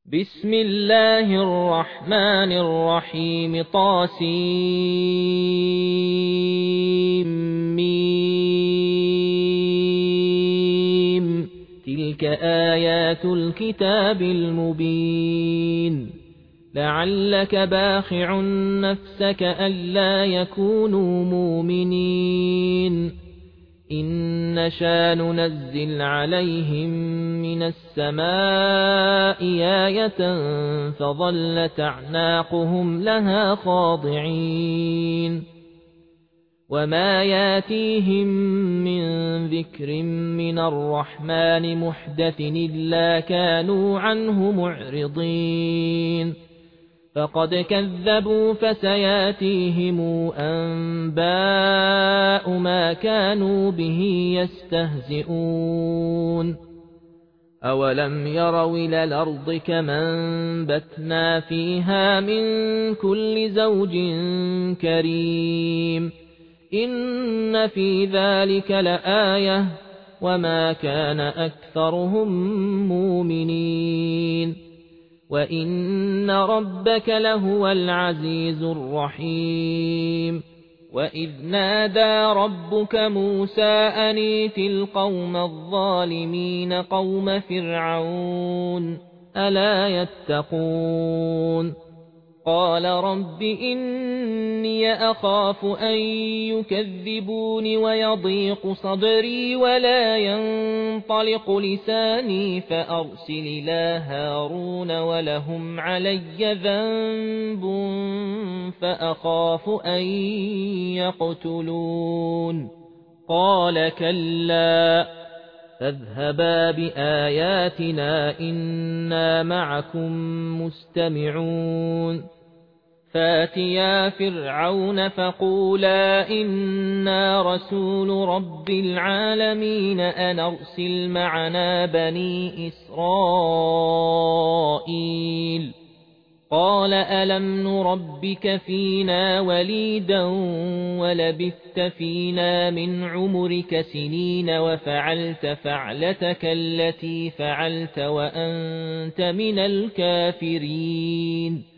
بسم الله الرحمن الرحيم طاسيم تلك آيات الكتاب المبين لعلك باخع نفسك ألا يكونوا مؤمنين إن نشأ ننزل عليهم من السماء آية فظلت أعناقهم لها خاضعين وما ياتيهم من ذكر من الرحمن محدث إلا كانوا عنه معرضين فقد كذبوا فسياتيهم أنباء ما كانوا به يستهزئون أولم يروا إلى الأرض كما أنبتنا فيها من كل زوج كريم إن في ذلك لآية وما كان أكثرهم مؤمنين وإن ربك لهو العزيز الرحيم وإذ نادى ربك موسى أن ائت القوم الظالمين قوم فرعون ألا يتقون قال رب إني أخاف أن يكذبون ويضيق صدري ولا ينطلق لساني فأرسل إلى هارون ولهم علي ذنب فأخاف أن يقتلون قال كلا فاذهبا بآياتنا إنا معكم مستمعون فاتيا فرعون فقولا إنا رسول رب العالمين أن أرسل معنا بني إسرائيل قال ألم نربك فينا وليدا ولبثت فينا من عمرك سنين وفعلت فعلتك التي فعلت وأنت من الكافرين